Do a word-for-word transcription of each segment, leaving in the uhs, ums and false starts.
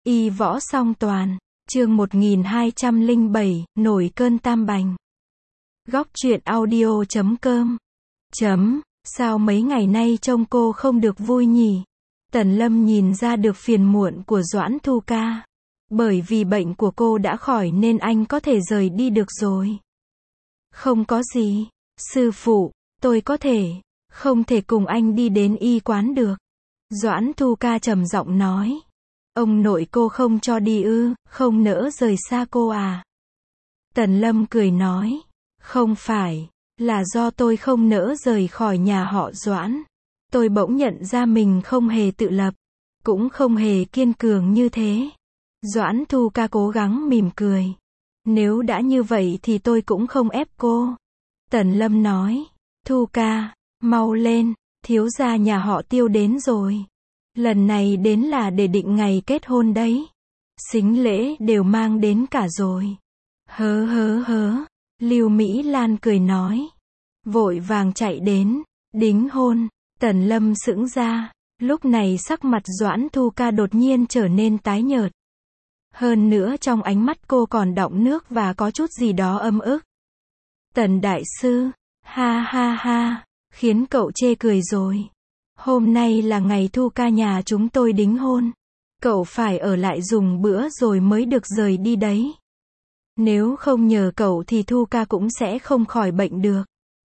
Y võ song toàn, chương một nghìn hai trăm lẻ bảy, nổi cơn tam bành. Góc truyện audio chấm com. Chấm, sao mấy ngày nay trông cô không được vui nhỉ? Tần Lâm nhìn ra được phiền muộn của Doãn Thu Ca. Bởi vì bệnh của cô đã khỏi nên anh có thể rời đi được rồi. Không có gì, sư phụ, tôi có thể, không thể cùng anh đi đến y quán được. Doãn Thu Ca trầm giọng nói. Ông nội cô không cho đi ư, không nỡ rời xa cô à? Tần Lâm cười nói. Không phải, là do tôi không nỡ rời khỏi nhà họ Doãn. Tôi bỗng nhận ra mình không hề tự lập, cũng không hề kiên cường như thế. Doãn Thu Ca cố gắng mỉm cười. Nếu đã như vậy thì tôi cũng không ép cô. Tần Lâm nói. Thu Ca, mau lên, thiếu gia nhà họ Tiêu đến rồi. Lần này đến là để định ngày kết hôn đấy. Sính lễ đều mang đến cả rồi. Hớ hớ hớ, Lưu Mỹ Lan cười nói. Vội vàng chạy đến, đính hôn. Tần Lâm sững ra. Lúc này sắc mặt Doãn Thu Ca đột nhiên trở nên tái nhợt. Hơn nữa trong ánh mắt cô còn đọng nước và có chút gì đó âm ức. Tần đại sư, ha ha ha, khiến cậu chê cười rồi. Hôm nay là ngày Thu Ca nhà chúng tôi đính hôn. Cậu phải ở lại dùng bữa rồi mới được rời đi đấy. Nếu không nhờ cậu thì Thu Ca cũng sẽ không khỏi bệnh được.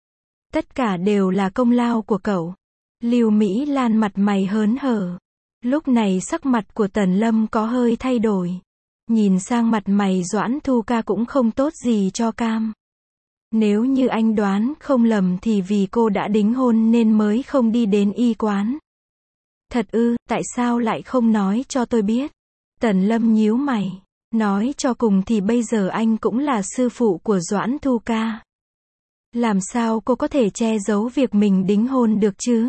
Tất cả đều là công lao của cậu. Lưu Mỹ Lan mặt mày hớn hở. Lúc này sắc mặt của Tần Lâm có hơi thay đổi. Nhìn sang mặt mày Doãn Thu Ca cũng không tốt gì cho cam. Nếu như anh đoán không lầm thì vì cô đã đính hôn nên mới không đi đến y quán. Thật ư, tại sao lại không nói cho tôi biết? Tần Lâm nhíu mày. Nói cho cùng thì bây giờ anh cũng là sư phụ của Doãn Thu Ca. Làm sao cô có thể che giấu việc mình đính hôn được chứ?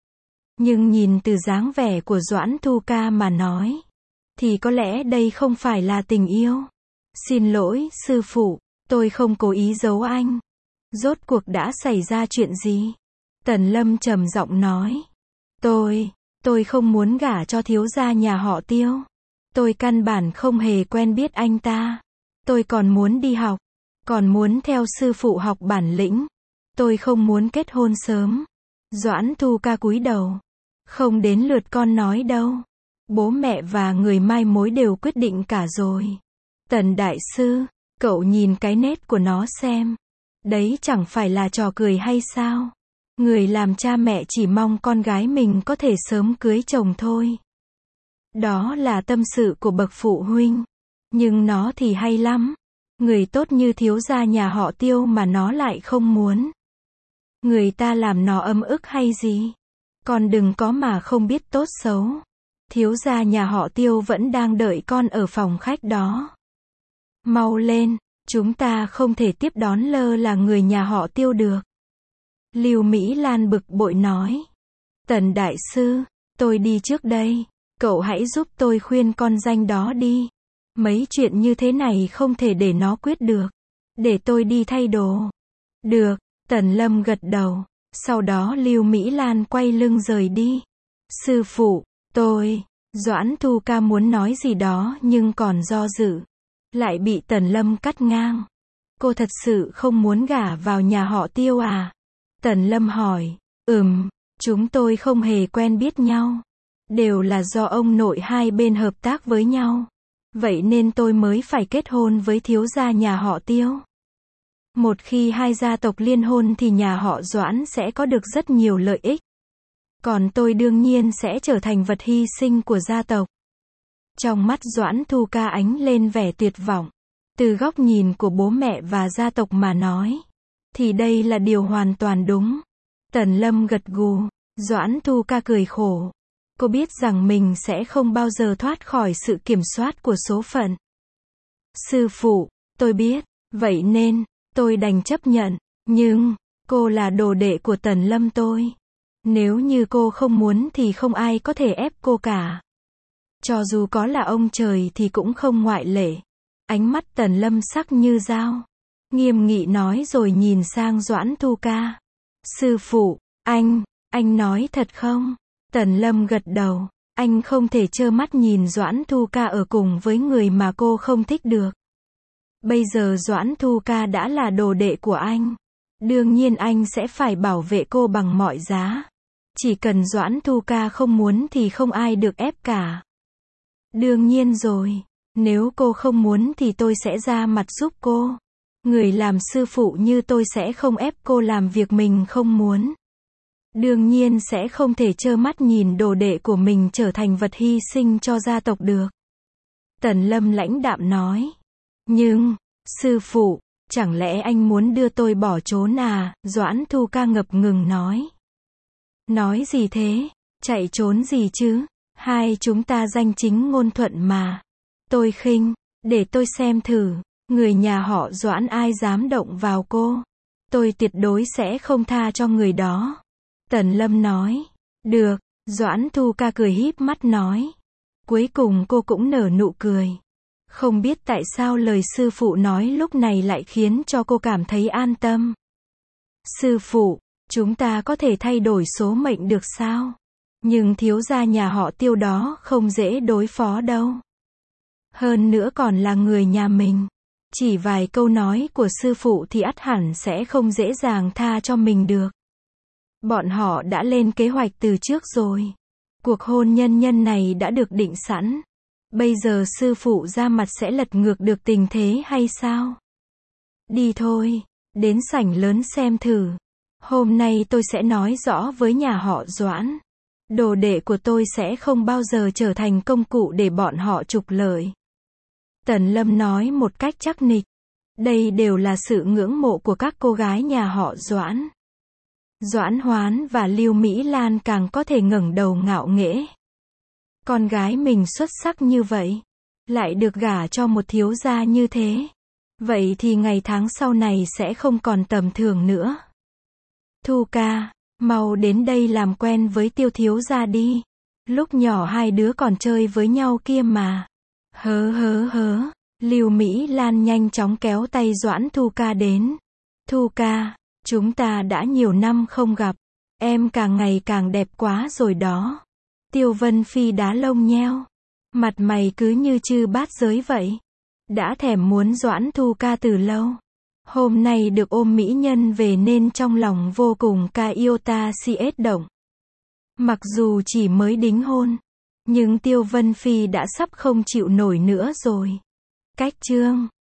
Nhưng nhìn từ dáng vẻ của Doãn Thu Ca mà nói, thì có lẽ đây không phải là tình yêu. Xin lỗi, sư phụ, tôi không cố ý giấu anh. Rốt cuộc đã xảy ra chuyện gì? Tần Lâm trầm giọng nói. Tôi, tôi không muốn gả cho thiếu gia nhà họ Tiêu. Tôi căn bản không hề quen biết anh ta. Tôi còn muốn đi học, còn muốn theo sư phụ học bản lĩnh. Tôi không muốn kết hôn sớm. Doãn Thu Ca cúi đầu. Không đến lượt con nói đâu. Bố mẹ và người mai mối đều quyết định cả rồi. Tần đại sư, cậu nhìn cái nét của nó xem. Đấy chẳng phải là trò cười hay sao? Người làm cha mẹ chỉ mong con gái mình có thể sớm cưới chồng thôi. Đó là tâm sự của bậc phụ huynh. Nhưng nó thì hay lắm. Người tốt như thiếu gia nhà họ Tiêu mà nó lại không muốn. Người ta làm nó ấm ức hay gì? Con đừng có mà không biết tốt xấu. Thiếu gia nhà họ Tiêu vẫn đang đợi con ở phòng khách đó. Mau lên, chúng ta không thể tiếp đón lơ là người nhà họ Tiêu được. Lưu Mỹ Lan bực bội nói. Tần đại sư, tôi đi trước đây. Cậu hãy giúp tôi khuyên con danh đó đi. Mấy chuyện như thế này không thể để nó quyết được. Để tôi đi thay đồ. Được, Tần Lâm gật đầu. Sau đó Lưu Mỹ Lan quay lưng rời đi. Sư phụ, tôi, Doãn Thu Ca muốn nói gì đó nhưng còn do dự. Lại bị Tần Lâm cắt ngang. Cô thật sự không muốn gả vào nhà họ Tiêu à? Tần Lâm hỏi. Ừm, chúng tôi không hề quen biết nhau. Đều là do ông nội hai bên hợp tác với nhau. Vậy nên tôi mới phải kết hôn với thiếu gia nhà họ Tiêu. Một khi hai gia tộc liên hôn thì nhà họ Doãn sẽ có được rất nhiều lợi ích. Còn tôi đương nhiên sẽ trở thành vật hy sinh của gia tộc. Trong mắt Doãn Thu Ca ánh lên vẻ tuyệt vọng. Từ góc nhìn của bố mẹ và gia tộc mà nói, thì đây là điều hoàn toàn đúng. Tần Lâm gật gù. Doãn Thu Ca cười khổ. Cô biết rằng mình sẽ không bao giờ thoát khỏi sự kiểm soát của số phận. Sư phụ, tôi biết, vậy nên, tôi đành chấp nhận. Nhưng, cô là đồ đệ của Tần Lâm tôi. Nếu như cô không muốn thì không ai có thể ép cô cả. Cho dù có là ông trời thì cũng không ngoại lệ. Ánh mắt Tần Lâm sắc như dao. Nghiêm nghị nói rồi nhìn sang Doãn Thu Ca. Sư phụ, anh, anh nói thật không? Tần Lâm gật đầu. Anh không thể trơ mắt nhìn Doãn Thu Ca ở cùng với người mà cô không thích được. Bây giờ Doãn Thu Ca đã là đồ đệ của anh. Đương nhiên anh sẽ phải bảo vệ cô bằng mọi giá. Chỉ cần Doãn Thu Ca không muốn thì không ai được ép cả. Đương nhiên rồi. Nếu cô không muốn thì tôi sẽ ra mặt giúp cô. Người làm sư phụ như tôi sẽ không ép cô làm việc mình không muốn. Đương nhiên sẽ không thể trơ mắt nhìn đồ đệ của mình trở thành vật hy sinh cho gia tộc được. Tần Lâm lãnh đạm nói. Nhưng, sư phụ, chẳng lẽ anh muốn đưa tôi bỏ trốn à? Doãn Thu Ca ngập ngừng nói. Nói gì thế? Chạy trốn gì chứ? Hai chúng ta danh chính ngôn thuận mà. Tôi khinh, để tôi xem thử. Người nhà họ Doãn ai dám động vào cô? Tôi tuyệt đối sẽ không tha cho người đó. Tần Lâm nói. Được, Doãn Thu Ca cười híp mắt nói. Cuối cùng cô cũng nở nụ cười. Không biết tại sao lời sư phụ nói lúc này lại khiến cho cô cảm thấy an tâm. Sư phụ, chúng ta có thể thay đổi số mệnh được sao? Nhưng thiếu gia nhà họ Tiêu đó không dễ đối phó đâu. Hơn nữa còn là người nhà mình. Chỉ vài câu nói của sư phụ thì ắt hẳn sẽ không dễ dàng tha cho mình được. Bọn họ đã lên kế hoạch từ trước rồi. Cuộc hôn nhân nhân này đã được định sẵn. Bây giờ sư phụ ra mặt sẽ lật ngược được tình thế hay sao? Đi thôi, đến sảnh lớn xem thử. Hôm nay tôi sẽ nói rõ với nhà họ Doãn. Đồ đệ của tôi sẽ không bao giờ trở thành công cụ để bọn họ trục lợi. Tần Lâm nói một cách chắc nịch. Đây đều là sự ngưỡng mộ của các cô gái nhà họ Doãn. Doãn Hoán và Lưu Mỹ Lan càng có thể ngẩng đầu ngạo nghễ. Con gái mình xuất sắc như vậy, lại được gả cho một thiếu gia như thế. Vậy thì ngày tháng sau này sẽ không còn tầm thường nữa. Thu Ca, mau đến đây làm quen với Tiêu thiếu gia đi. Lúc nhỏ hai đứa còn chơi với nhau kia mà. Hớ hớ hớ, Lưu Mỹ Lan nhanh chóng kéo tay Doãn Thu Ca đến. Thu Ca, chúng ta đã nhiều năm không gặp. Em càng ngày càng đẹp quá rồi đó. Tiêu Vân Phi đá lông nheo. Mặt mày cứ như chư bát giới vậy. Đã thèm muốn Doãn Thu Ca từ lâu. Hôm nay được ôm mỹ nhân về nên trong lòng vô cùng ca yêu ta si ết động. Mặc dù chỉ mới đính hôn, nhưng Tiêu Vân Phi đã sắp không chịu nổi nữa rồi. Cách chương